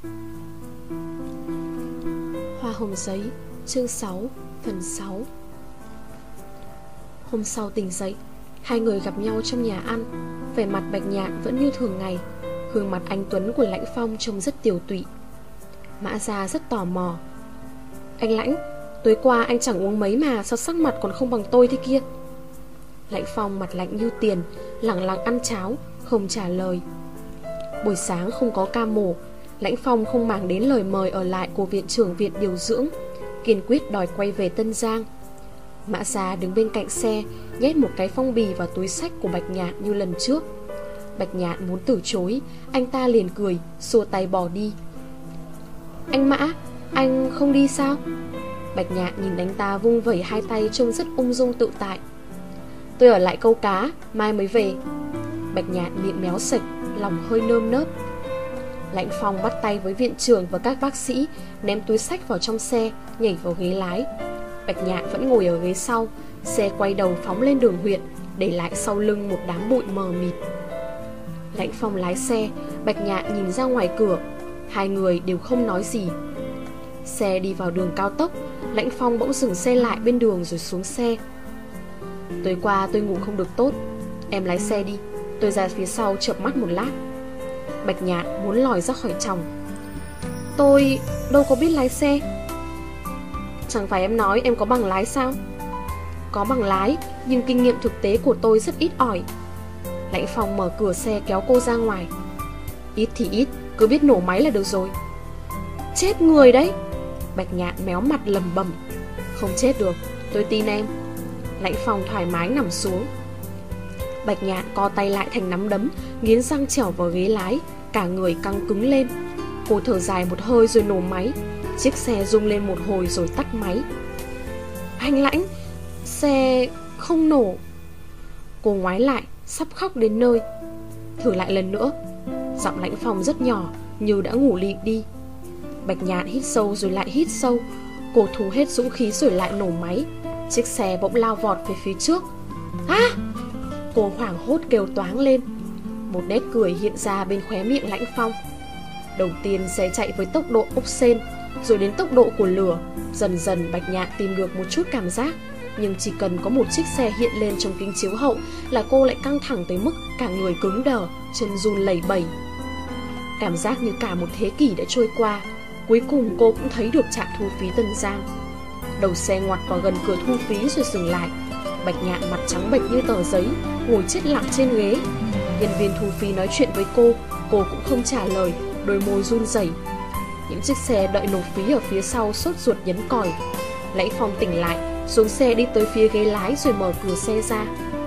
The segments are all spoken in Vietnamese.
Hoa hồng giấy, chương 6, phần 6. Hôm sau tỉnh dậy, hai người gặp nhau trong nhà ăn. Vẻ mặt Bạch Nhạn vẫn như thường ngày. Gương mặt anh tuấn của Lãnh Phong trông rất tiều tụy. Mã Gia rất tò mò. Anh Lãnh, tối qua anh chẳng uống mấy mà sao sắc mặt còn không bằng tôi thế kia? Lãnh Phong mặt lạnh như tiền, lẳng lặng ăn cháo, không trả lời. Buổi sáng không có ca mổ, Lãnh Phong không màng đến lời mời ở lại của viện trưởng viện điều dưỡng, kiên quyết đòi quay về Tân Giang. Mã Gia đứng bên cạnh xe, nhét một cái phong bì vào túi xách của Bạch Nhạn như lần trước. Bạch Nhạn muốn từ chối, anh ta liền cười, xua tay bỏ đi. Anh Mã, anh không đi sao? Bạch Nhạn nhìn anh ta vung vẩy hai tay trông rất ung dung tự tại. Tôi ở lại câu cá, mai mới về. Bạch Nhạn miệng méo sạch, lòng hơi nơm nớp. Lãnh Phong bắt tay với viện trưởng và các bác sĩ, ném túi xách vào trong xe, nhảy vào ghế lái. Bạch Nhạn vẫn ngồi ở ghế sau. Xe quay đầu phóng lên đường huyện, để lại sau lưng một đám bụi mờ mịt. Lãnh Phong lái xe, Bạch Nhạn nhìn ra ngoài cửa. Hai người đều không nói gì. Xe đi vào đường cao tốc, Lãnh Phong bỗng dừng xe lại bên đường rồi xuống xe. Tối qua tôi ngủ không được tốt, em lái xe đi, tôi ra phía sau chợp mắt một lát. Bạch Nhạn muốn lòi ra khỏi chồng. Tôi đâu có biết lái xe. Chẳng phải em nói em có bằng lái sao? Có bằng lái, nhưng kinh nghiệm thực tế của tôi rất ít ỏi. Lãnh Phong mở cửa xe kéo cô ra ngoài. Ít thì ít, cứ biết nổ máy là được rồi. Chết người đấy. Bạch Nhạn méo mặt lầm bầm. Không chết được, tôi tin em. Lãnh Phong thoải mái nằm xuống. Bạch Nhạn co tay lại thành nắm đấm, nghiến răng trèo vào ghế lái, cả người căng cứng lên. Cô thở dài một hơi rồi nổ máy. Chiếc xe rung lên một hồi rồi tắt máy. Anh Lãnh, xe không nổ. Cô ngoái lại, sắp khóc đến nơi. Thử lại lần nữa. Giọng Lãnh Phong rất nhỏ, như đã ngủ lịm đi. Bạch Nhạn hít sâu rồi lại hít sâu. Cô thu hết dũng khí rồi lại nổ máy. Chiếc xe bỗng lao vọt về phía trước. Cô hoảng hốt kêu toáng lên. Một nét cười hiện ra bên khóe miệng Lãnh Phong. Đầu tiên xe chạy với tốc độ ốc sên, rồi đến tốc độ của lửa. Dần dần Bạch Nhạn tìm được một chút cảm giác. Nhưng chỉ cần có một chiếc xe hiện lên trong kính chiếu hậu là cô lại căng thẳng tới mức cả người cứng đờ, chân run lẩy bẩy. Cảm giác như cả một thế kỷ đã trôi qua. Cuối cùng cô cũng thấy được trạm thu phí Tân Giang. Đầu xe ngoặt vào gần cửa thu phí rồi dừng lại. Bạch Nhạn mặt trắng bệch như tờ giấy, ngồi chết lặng trên ghế. Nhân viên thu phí nói chuyện với cô cũng không trả lời, đôi môi run rẩy. Những chiếc xe đợi nộp phí ở phía sau sốt ruột nhấn còi. Lãnh Phong tỉnh lại, xuống xe đi tới phía ghế lái rồi mở cửa xe ra.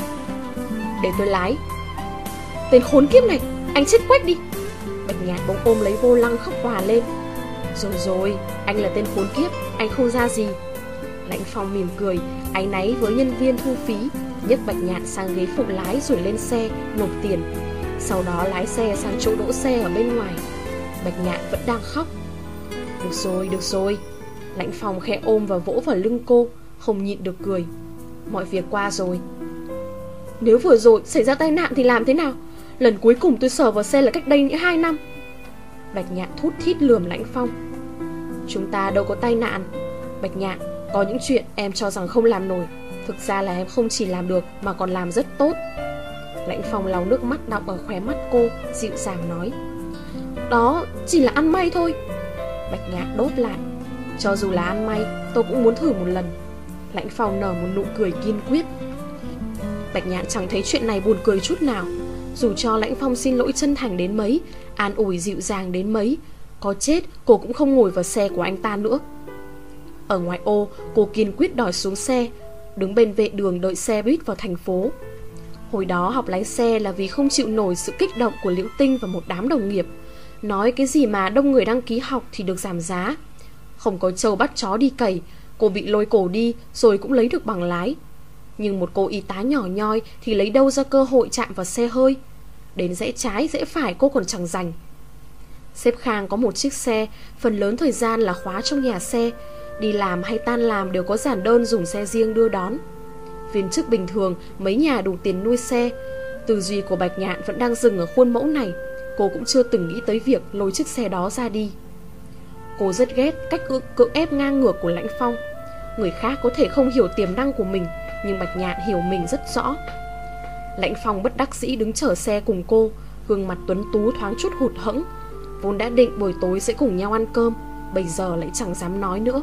Để tôi lái. Tên khốn kiếp này, anh chết quách đi. Bạch Nhạn bỗng ôm lấy vô lăng khóc òa lên. Rồi, anh là tên khốn kiếp, anh không ra gì. Lãnh Phong mỉm cười, áy náy với nhân viên thu phí, nhấc Bạch Nhạn sang ghế phụ lái rồi lên xe, nộp tiền. Sau đó lái xe sang chỗ đỗ xe ở bên ngoài. Bạch Nhạn vẫn đang khóc. Được rồi. Lãnh Phong khẽ ôm và vỗ vào lưng cô, không nhịn được cười. Mọi việc qua rồi. Nếu vừa rồi xảy ra tai nạn thì làm thế nào? Lần cuối cùng tôi sờ vào xe là cách đây những 2 năm. Bạch Nhạn thút thít lườm Lãnh Phong. Chúng ta đâu có tai nạn. Bạch Nhạn, có những chuyện em cho rằng không làm nổi, thực ra là em không chỉ làm được mà còn làm rất tốt. Lãnh Phong lau nước mắt đọng ở khóe mắt cô, dịu dàng nói. Đó chỉ là ăn may thôi. Bạch Nhạn đốt lại. Cho dù là ăn may, tôi cũng muốn thử một lần. Lãnh Phong nở một nụ cười kiên quyết. Bạch Nhạn chẳng thấy chuyện này buồn cười chút nào. Dù cho Lãnh Phong xin lỗi chân thành đến mấy, an ủi dịu dàng đến mấy, có chết cô cũng không ngồi vào xe của anh ta nữa. Ở ngoại ô, cô kiên quyết đòi xuống xe, đứng bên vệ đường đợi xe buýt vào thành phố. Hồi đó học lái xe là vì không chịu nổi sự kích động của Liễu Tinh và một đám đồng nghiệp. Nói cái gì mà đông người đăng ký học thì được giảm giá. Không có trâu bắt chó đi cày, cô bị lôi cổ đi rồi cũng lấy được bằng lái. Nhưng một cô y tá nhỏ nhoi thì lấy đâu ra cơ hội chạm vào xe hơi. Đến rẽ trái rẽ phải cô còn chẳng rành. Sếp Khang có một chiếc xe, phần lớn thời gian là khóa trong nhà xe. Đi làm hay tan làm đều có giản đơn dùng xe riêng đưa đón. Viên chức bình thường mấy nhà đủ tiền nuôi xe. Tư duy của Bạch Nhạn vẫn đang dừng ở khuôn mẫu này. cô cũng chưa từng nghĩ tới việc lôi chiếc xe đó ra đi. Cô rất ghét cách cưỡng ép ngang ngược của Lãnh Phong. Người khác có thể không hiểu tiềm năng của mình, nhưng Bạch Nhạn hiểu mình rất rõ. Lãnh Phong bất đắc dĩ đứng chở xe cùng cô, gương mặt tuấn tú thoáng chút hụt hẫng. Vốn đã định buổi tối sẽ cùng nhau ăn cơm, bây giờ lại chẳng dám nói nữa.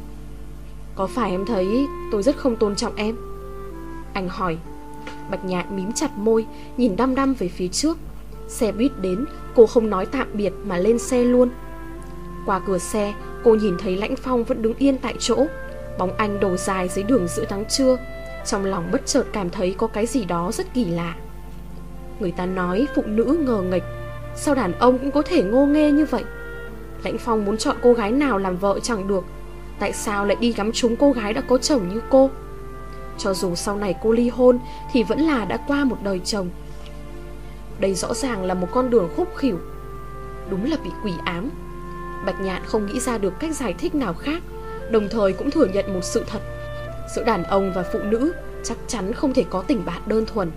Có phải em thấy tôi rất không tôn trọng em? Anh hỏi. Bạch Nhạn mím chặt môi, nhìn đăm đăm về phía trước. Xe buýt đến, cô không nói tạm biệt mà lên xe luôn. Qua cửa xe, cô nhìn thấy Lãnh Phong vẫn đứng yên tại chỗ, bóng anh đổ dài dưới đường giữa nắng trưa. Trong lòng bất chợt cảm thấy có cái gì đó rất kỳ lạ. Người ta nói phụ nữ ngờ nghệch, sao đàn ông cũng có thể ngô nghê như vậy? Lãnh Phong muốn chọn cô gái nào làm vợ chẳng được, tại sao lại đi gắm trúng cô gái đã có chồng như cô? Cho dù sau này cô ly hôn thì vẫn là đã qua một đời chồng. Đây rõ ràng là một con đường khúc khỉu. Đúng là bị quỷ ám. Bạch Nhạn không nghĩ ra được cách giải thích nào khác, đồng thời cũng thừa nhận một sự thật: giữa đàn ông và phụ nữ chắc chắn không thể có tình bạn đơn thuần.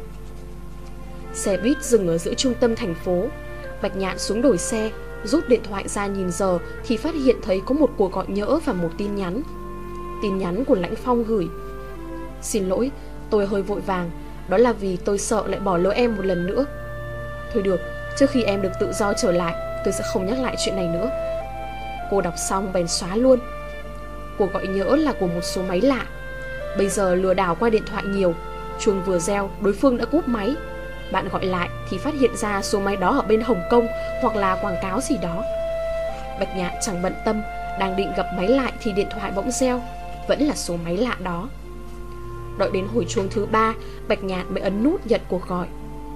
Xe buýt dừng ở giữa trung tâm thành phố. Bạch Nhạn xuống đổi xe, rút điện thoại ra nhìn giờ thì phát hiện thấy có một cuộc gọi nhỡ và một tin nhắn. Tin nhắn của Lãnh Phong gửi: Xin lỗi, tôi hơi vội vàng, đó là vì tôi sợ lại bỏ lỡ em một lần nữa. Thôi được, trước khi em được tự do trở lại, tôi sẽ không nhắc lại chuyện này nữa. Cô đọc xong bèn xóa luôn. Cuộc gọi nhỡ là của một số máy lạ. Bây giờ lừa đảo qua điện thoại nhiều. Chuông vừa reo, đối phương đã cúp máy. Bạn gọi lại thì phát hiện ra số máy đó ở bên Hồng Kông, hoặc là quảng cáo gì đó. Bạch Nhạn chẳng bận tâm, đang định gập máy lại thì điện thoại bỗng reo. Vẫn là số máy lạ đó. Đợi đến hồi chuông thứ 3, Bạch Nhạn mới ấn nút nhận cuộc gọi.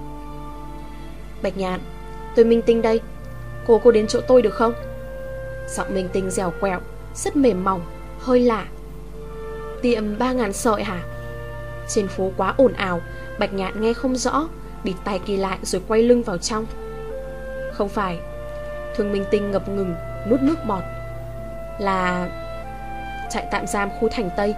Bạch Nhạn, tôi Minh Tinh đây. Cô đến chỗ tôi được không? Giọng Minh Tinh dẻo quẹo, rất mềm mỏng, hơi lạ. Tiệm 3.000 sợi hả? Trên phố quá ồn ào, Bạch Nhạn nghe không rõ, bịt tai kia lại rồi quay lưng vào trong. Không phải. Thương Minh Tinh ngập ngừng, nuốt nước bọt. Là trại tạm giam khu Thành Tây.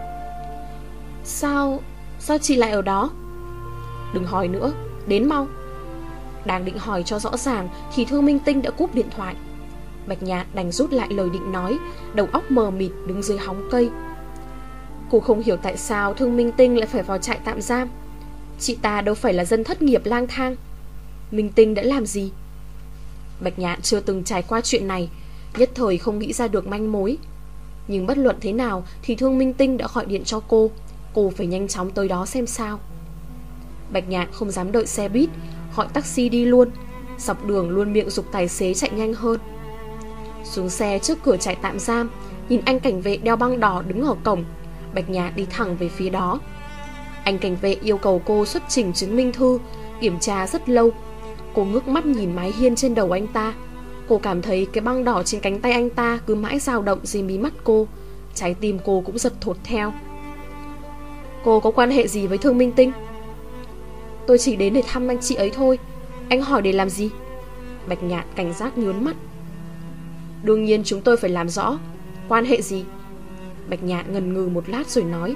Sao chị lại ở đó? Đừng hỏi nữa, đến mau. Đang định hỏi cho rõ ràng thì Thương Minh Tinh đã cúp điện thoại. Bạch Nhạn đành rút lại lời định nói, đầu óc mờ mịt đứng dưới hóng cây. Cô không hiểu tại sao Thương Minh Tinh lại phải vào trại tạm giam. Chị ta đâu phải là dân thất nghiệp lang thang. Minh Tinh đã làm gì? Bạch Nhạn chưa từng trải qua chuyện này, nhất thời không nghĩ ra được manh mối. Nhưng bất luận thế nào thì Thương Minh Tinh đã gọi điện cho cô phải nhanh chóng tới đó xem sao. Bạch Nhạn không dám đợi xe buýt, gọi taxi đi luôn. Dọc đường luôn miệng giục tài xế chạy nhanh hơn. Xuống xe trước cửa trại tạm giam, nhìn anh cảnh vệ đeo băng đỏ đứng ở cổng, Bạch Nhạn đi thẳng về phía đó. Anh cảnh vệ yêu cầu cô xuất trình chứng minh thư, kiểm tra rất lâu. Cô ngước mắt nhìn mái hiên trên đầu anh ta. Cô cảm thấy cái băng đỏ trên cánh tay anh ta cứ mãi dao động dưới mí mắt cô. Trái tim cô cũng giật thột theo. Cô có quan hệ gì với Thương Minh Tinh? Tôi chỉ đến để thăm anh chị ấy thôi. Anh hỏi để làm gì? Bạch Nhạn cảnh giác nhướng mắt. Đương nhiên chúng tôi phải làm rõ. Quan hệ gì? Bạch Nhạn ngần ngừ một lát rồi nói: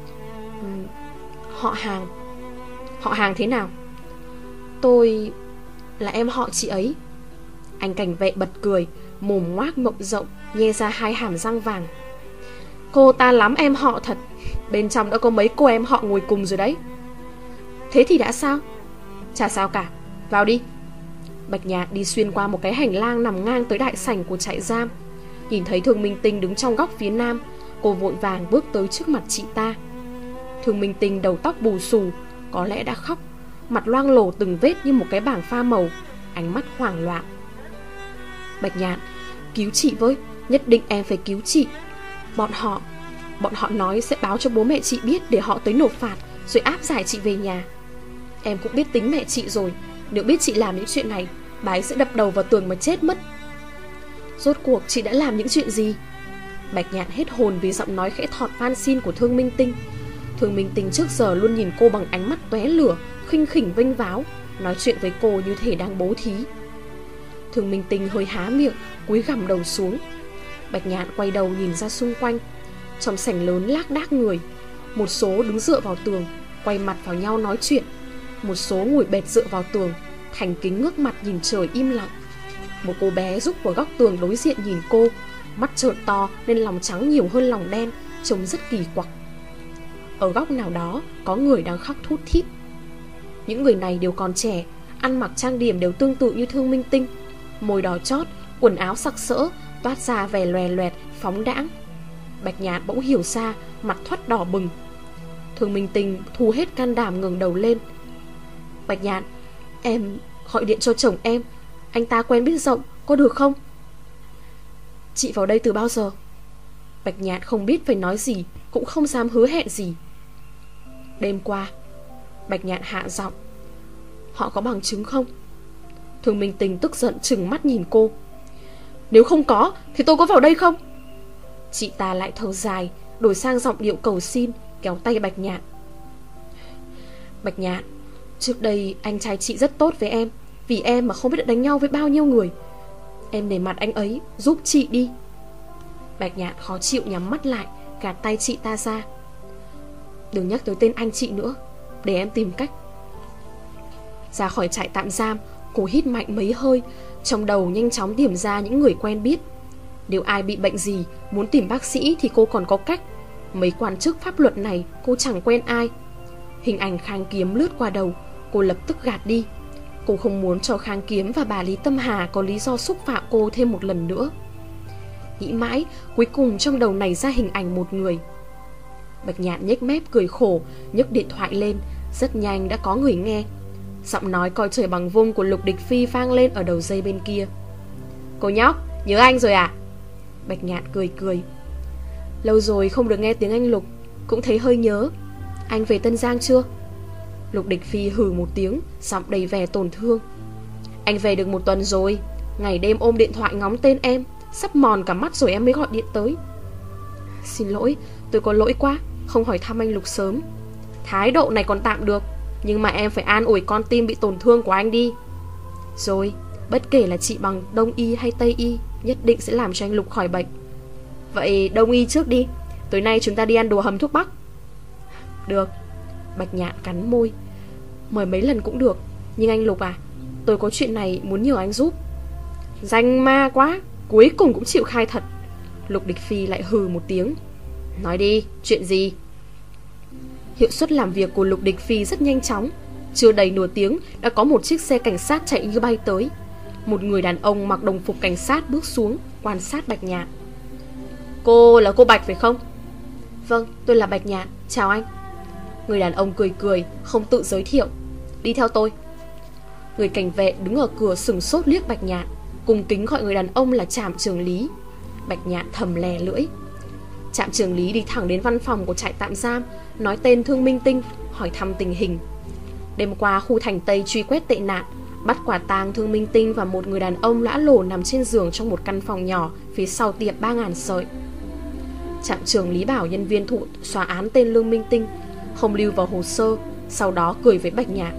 Họ hàng. Họ hàng thế nào? Tôi là em họ chị ấy. Anh cảnh vệ bật cười, mồm ngoác mộng rộng, nhe ra hai hàm răng vàng. Cô ta lắm em họ thật. Bên trong đã có mấy cô em họ ngồi cùng rồi đấy. Thế thì đã sao? Chả sao cả, vào đi. Bạch Nhạn đi xuyên qua một cái hành lang nằm ngang tới đại sảnh của trại giam. Nhìn thấy Thương Minh Tinh đứng trong góc phía nam, cô vội vàng bước tới trước mặt chị ta. Thương Minh Tinh đầu tóc bù xù, có lẽ đã khóc, mặt loang lổ từng vết như một cái bảng pha màu, ánh mắt hoảng loạn. Bạch Nhạn, cứu chị với, nhất định em phải cứu chị. Bọn họ nói sẽ báo cho bố mẹ chị biết để họ tới nộp phạt, rồi áp giải chị về nhà. Em cũng biết tính mẹ chị rồi, nếu biết chị làm những chuyện này, bà ấy sẽ đập đầu vào tường mà chết mất. Rốt cuộc chị đã làm những chuyện gì? Bạch Nhạn hết hồn vì giọng nói khẽ thọt van xin của Thương Minh Tinh. Thương Minh Tinh trước giờ luôn nhìn cô bằng ánh mắt tóe lửa, khinh khỉnh vênh váo, nói chuyện với cô như thể đang bố thí. Thương Minh Tinh hơi há miệng, cúi gằm đầu xuống. Bạch Nhạn quay đầu nhìn ra xung quanh. Trong sảnh lớn lác đác người, một số đứng dựa vào tường, quay mặt vào nhau nói chuyện. Một số ngồi bệt dựa vào tường, thành kính ngước mặt nhìn trời im lặng. Một cô bé rúc vào góc tường đối diện nhìn cô, mắt trợn to nên lòng trắng nhiều hơn lòng đen, trông rất kỳ quặc. Ở góc nào đó có người đang khóc thút thít. Những người này đều còn trẻ, ăn mặc trang điểm đều tương tự như Thương Minh Tinh, môi đỏ chót, quần áo sặc sỡ, toát ra vẻ loè loẹt, phóng đãng. Bạch Nhạn bỗng hiểu ra, mặt thoắt đỏ bừng. Thương Minh Tinh thu hết can đảm ngẩng đầu lên. Bạch Nhạn, em gọi điện cho chồng em, anh ta quen biết rộng, có được không? Chị vào đây từ bao giờ? Bạch Nhạn không biết phải nói gì, cũng không dám hứa hẹn gì. Đêm qua. Bạch Nhạn hạ giọng. Họ có bằng chứng không? Thương Minh Tinh tức giận trừng mắt nhìn cô. Nếu không có thì tôi có vào đây không? Chị ta lại thở dài, đổi sang giọng điệu cầu xin, kéo tay Bạch Nhạn. Bạch Nhạn, trước đây anh trai chị rất tốt với em, vì em mà không biết đánh nhau với bao nhiêu người. Em nể mặt anh ấy, giúp chị đi. Bạch Nhạn khó chịu nhắm mắt lại, gạt tay chị ta ra. Đừng nhắc tới tên anh chị nữa, để em tìm cách. Ra khỏi trại tạm giam, cô hít mạnh mấy hơi, trong đầu nhanh chóng điểm ra những người quen biết. Nếu ai bị bệnh gì, muốn tìm bác sĩ thì cô còn có cách. Mấy quan chức pháp luật này cô chẳng quen ai. Hình ảnh Khang Kiếm lướt qua đầu, cô lập tức gạt đi. Cô không muốn cho Khang Kiếm và bà Lý Tâm Hà có lý do xúc phạm cô thêm một lần nữa. Nghĩ mãi, cuối cùng trong đầu nảy ra hình ảnh một người. Bạch Nhạn nhếch mép cười khổ, nhấc điện thoại lên. Rất nhanh đã có người nghe. Giọng nói coi trời bằng vung của Lục Địch Phi vang lên ở đầu dây bên kia. Cô nhóc, nhớ anh rồi à? Bạch Nhạn cười cười. Lâu rồi không được nghe tiếng anh Lục, cũng thấy hơi nhớ. Anh về Tân Giang chưa? Lục Địch Phi hừ một tiếng, giọng đầy vẻ tổn thương. Anh về được 1 tuần rồi, ngày đêm ôm điện thoại ngóng tên em, sắp mòn cả mắt rồi em mới gọi điện tới. Xin lỗi, tôi có lỗi quá, không hỏi thăm anh Lục sớm. Thái độ này còn tạm được, nhưng mà em phải an ủi con tim bị tổn thương của anh đi. Rồi, bất kể là trị bằng Đông y hay Tây y, nhất định sẽ làm cho anh Lục khỏi bệnh. Vậy Đông y trước đi, tối nay chúng ta đi ăn đồ hầm thuốc bắc. Được. Bạch Nhạn cắn môi. Mời mấy lần cũng được, nhưng anh Lục à, tôi có chuyện này muốn nhờ anh giúp. Danh ma quá, cuối cùng cũng chịu khai thật. Lục Địch Phi lại hừ một tiếng. Nói đi, chuyện gì? Hiệu suất làm việc của Lục Địch Phi rất nhanh chóng. Chưa đầy nửa tiếng đã có một chiếc xe cảnh sát chạy như bay tới. Một người đàn ông mặc đồng phục cảnh sát bước xuống, quan sát Bạch Nhạn. Cô là cô Bạch phải không? Vâng, tôi là Bạch Nhạn, chào anh. Người đàn ông cười cười, không tự giới thiệu. Đi theo tôi. Người cảnh vệ đứng ở cửa sửng sốt liếc Bạch Nhạn, cùng kính gọi người đàn ông là Trạm trưởng lý. Bạch Nhạn thầm lè lưỡi. Trạm trưởng lý đi thẳng đến văn phòng của trại tạm giam, nói tên Thương Minh Tinh, hỏi thăm tình hình. Đêm qua khu thành Tây truy quét tệ nạn, bắt quả tang Thương Minh Tinh và một người đàn ông lõa lồ nằm trên giường trong một căn phòng nhỏ phía sau tiệm 3.000 sợi. Trạm trưởng lý bảo nhân viên thụ xóa án tên Lương Minh Tinh, không lưu vào hồ sơ, sau đó cười với Bạch Nhạn.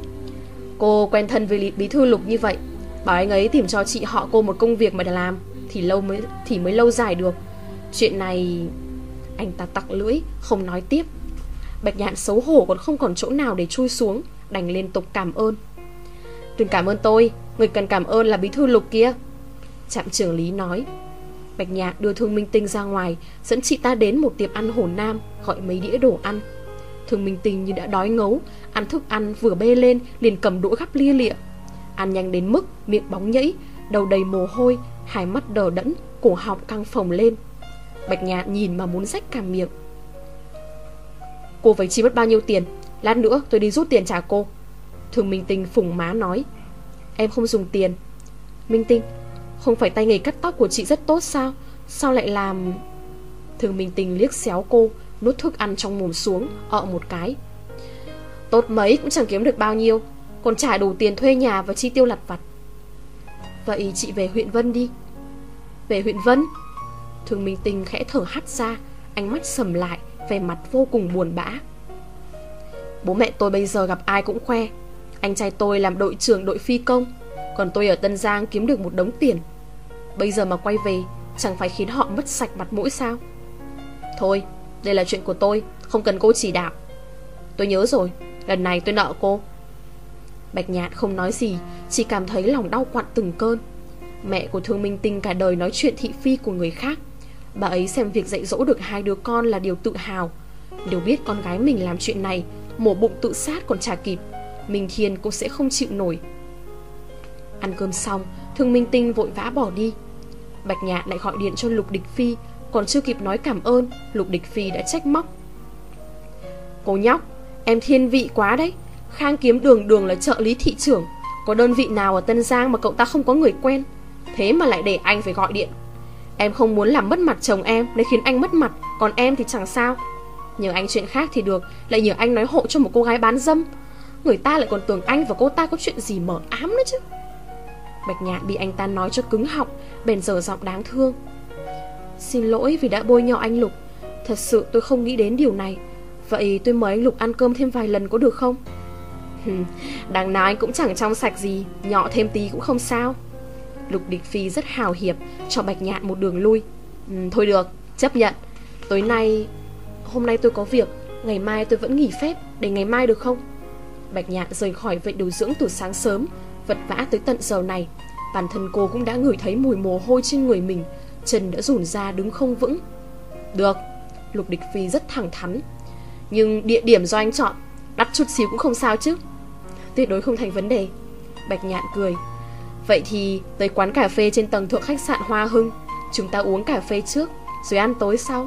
Cô quen thân với bí thư Lục như vậy, bảo anh ấy tìm cho chị họ cô một công việc mà để làm thì mới lâu dài được. Chuyện này... Anh ta tặc lưỡi, không nói tiếp. Bạch Nhạn xấu hổ không còn chỗ nào để chui xuống, đành liên tục cảm ơn. Đừng cảm ơn tôi, người cần cảm ơn là bí thư Lục kia, Trạm trưởng lý nói. Bạch Nhạn đưa Thương Minh Tinh ra ngoài, dẫn chị ta đến một tiệm ăn Hồ Nam, gọi mấy đĩa đồ ăn. Thương Minh Tinh như đã đói ngấu, ăn thức ăn vừa bê lên liền cầm đũa gắp lia lịa. Ăn nhanh đến mức miệng bóng nhẫy, đầu đầy mồ hôi, hai mắt đờ đẫn, cổ họng căng phồng lên. Bạch Nhạn nhìn mà muốn rách cả miệng. Cô phải chi mất bao nhiêu tiền? Lát nữa tôi đi rút tiền trả cô. Thương Minh Tinh phủng má nói. Em không dùng tiền. Minh Tinh, không phải tay nghề cắt tóc của chị rất tốt sao? Sao lại làm... Thương Minh Tinh liếc xéo cô, nuốt thức ăn trong mồm xuống, một cái. Tốt mấy cũng chẳng kiếm được bao nhiêu, còn trả đủ tiền thuê nhà và chi tiêu lặt vặt. Vậy chị về huyện Vân đi. Về huyện Vân? Thương Minh Tinh khẽ thở hắt ra, ánh mắt sầm lại, vẻ mặt vô cùng buồn bã. Bố mẹ tôi bây giờ gặp ai cũng khoe anh trai tôi làm đội trưởng đội phi công, còn tôi ở Tân Giang kiếm được một đống tiền. Bây giờ mà quay về, chẳng phải khiến họ mất sạch mặt mũi sao? Thôi, đây là chuyện của tôi, không cần cô chỉ đạo. Tôi nhớ rồi, lần này tôi nợ cô. Bạch Nhạn không nói gì, chỉ cảm thấy lòng đau quặn từng cơn. Mẹ của Thương Minh Tinh cả đời nói chuyện thị phi của người khác. Bà ấy xem việc dạy dỗ được 2 đứa con là điều tự hào. Nếu biết con gái mình làm chuyện này, mổ bụng tự sát còn chả kịp, Minh Thiên cũng sẽ không chịu nổi. Ăn cơm xong, Thương Minh Tinh vội vã bỏ đi. Bạch Nhạn lại gọi điện cho Lục Địch Phi. Còn chưa kịp nói cảm ơn, Lục Địch Phi đã trách móc: cô nhóc, em thiên vị quá đấy. Khang Kiếm đường là trợ lý thị trưởng, có đơn vị nào ở Tân Giang mà cậu ta không có người quen, thế mà lại để anh phải gọi điện. Em không muốn làm mất mặt chồng em nên khiến anh mất mặt, còn em thì chẳng sao. Nhờ anh chuyện khác thì được, lại nhờ anh nói hộ cho một cô gái bán dâm. Người ta lại còn tưởng anh và cô ta có chuyện gì mờ ám nữa chứ. Bạch Nhạn bị anh ta nói cho cứng họng, bèn dở giọng đáng thương: xin lỗi vì đã bôi nhọ anh Lục. Thật sự tôi không nghĩ đến điều này. Vậy tôi mời anh Lục ăn cơm thêm vài lần có được không? Đằng nào anh cũng chẳng trong sạch gì, nhọ thêm tí cũng không sao. Lục Địch Phi rất hào hiệp, cho Bạch Nhạn một đường lui. Thôi được, chấp nhận. Hôm nay tôi có việc, ngày mai tôi vẫn nghỉ phép, để ngày mai được không? Bạch Nhạn rời khỏi viện điều dưỡng từ sáng sớm, vật vã tới tận giờ này. Bản thân cô cũng đã ngửi thấy mùi mồ hôi trên người mình, chân đã rủn ra đứng không vững. Được, Lục Địch Phi rất thẳng thắn. Nhưng địa điểm do anh chọn, đắt chút xíu cũng không sao chứ? Tuyệt đối không thành vấn đề. Bạch Nhạn cười. Vậy thì tới quán cà phê trên tầng thượng khách sạn Hoa Hưng. Chúng ta uống cà phê trước, rồi ăn tối sau.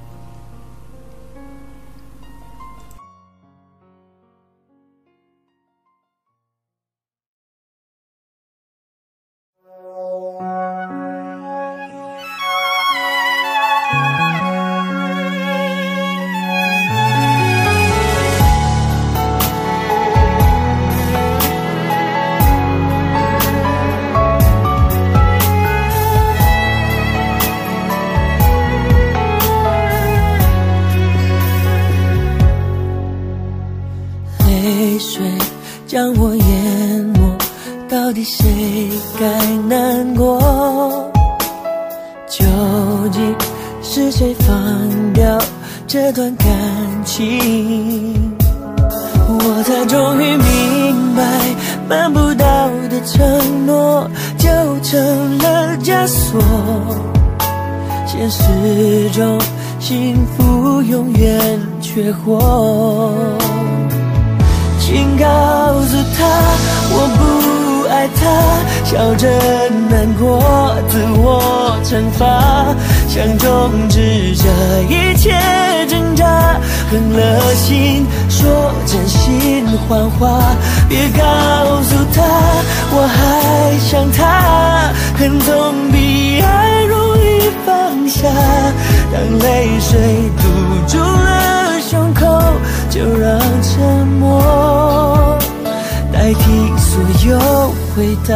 将我淹没，到底谁该难过？究竟是谁放掉这段感情？我才终于明白，办不到的承诺就成了枷锁。现实中幸福永远缺货。请告诉他我不爱他，笑着难过，自我惩罚，想终止这一切挣扎，狠了心说真心谎话，别告诉他我还想他，恨总比爱容易放下，当泪水堵住了胸口，就让沉默代替所有回答。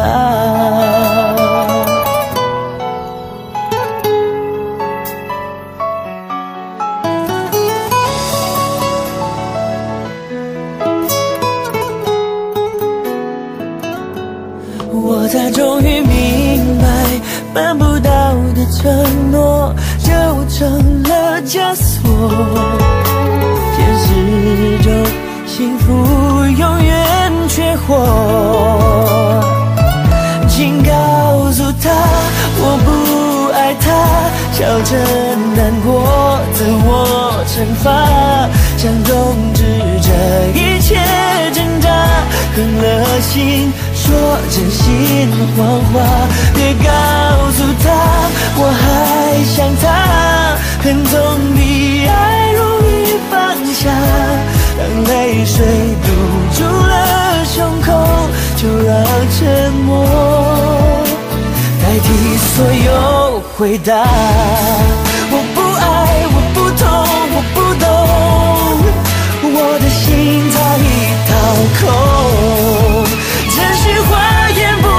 我才终于明白，办不到的承诺就成了枷锁。现实中幸福永远缺货。请告诉他我不爱他，笑着难过，自我惩罚，想终止这一切挣扎，狠了心说真心谎话，别告诉他我还想他，恨总比爱容易放下，当泪水堵住了胸口，就让沉默代替所有回答。我不爱，我不痛，我不懂，我的心它一掏空，真心话言不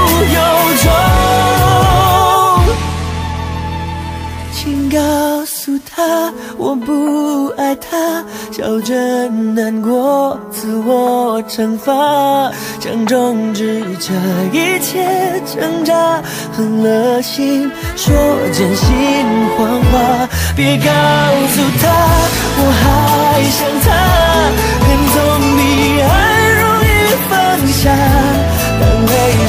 由衷。请告诉他我不爱他，笑着难过，自我惩罚，想终止这一切挣扎，狠了心说真心谎话，别告诉他我还想他，恨总比爱容易放下，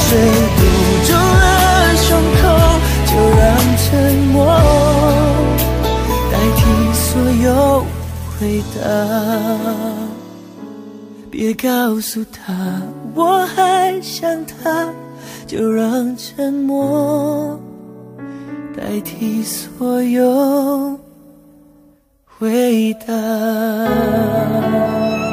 水堵住了胸口，就让沉默代替所有回答。别告诉他我还想他，就让沉默代替所有回答。